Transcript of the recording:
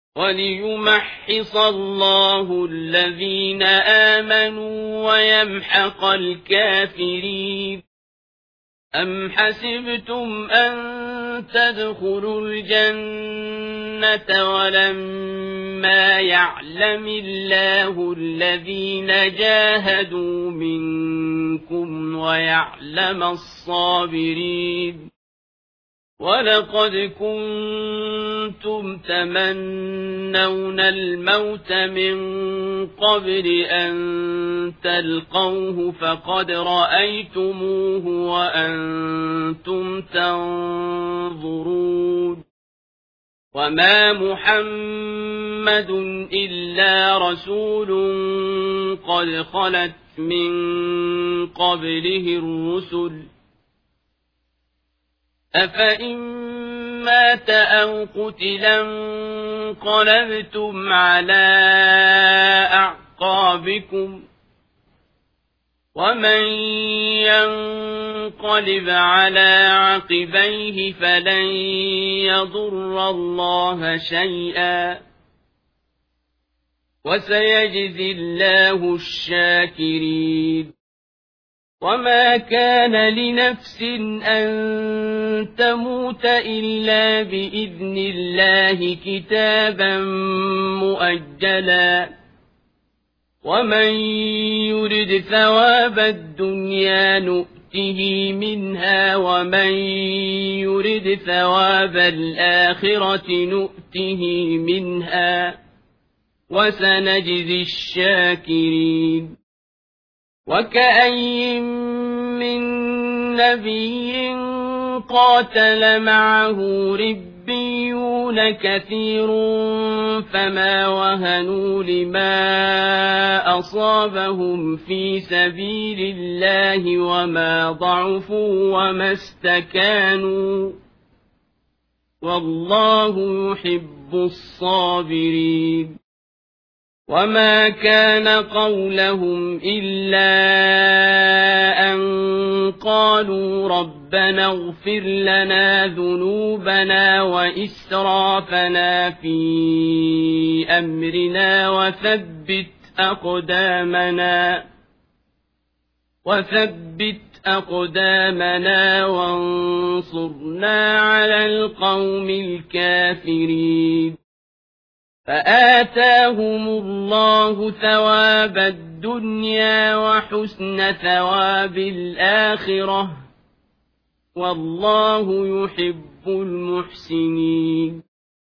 وليمحص الله الذين آمنوا ويمحق الكافرين. أم حسبتم أن تدخلوا الجنة ولما يعلم الله الذين جاهدوا منكم ويعلم الصابرين؟ ولقد كنتم تمنون الموت من قبل أن تلقوه فقد رأيتموه وأنتم تنظرون. وما محمد إلا رسول قد خلت من قبله الرسل، أفإن مات أو قتلا انقلبتم على أعقابكم، ومن ينقلب على عقبيه فلن يضر الله شيئا، وسيجزي الله الشاكرين. وما كان لنفس أن تموت إلا بإذن الله كتابا مؤجلا، ومن يرد ثواب الدنيا نؤته منها ومن يرد ثواب الآخرة نؤته منها وسنجزي الشاكرين. وكأي من نبي قاتل معه ربيون كثير فما وهنوا لما أصابهم في سبيل الله وما ضعفوا وما استكانوا، والله يحب الصابرين. وما كان قولهم إلا أن قالوا ربنا اغفر لنا ذنوبنا وإسرافنا في أمرنا وثبت أقدامنا وانصرنا على القوم الكافرين. فآتاهم الله ثواب الدنيا وحسن ثواب الآخرة، والله يحب المحسنين.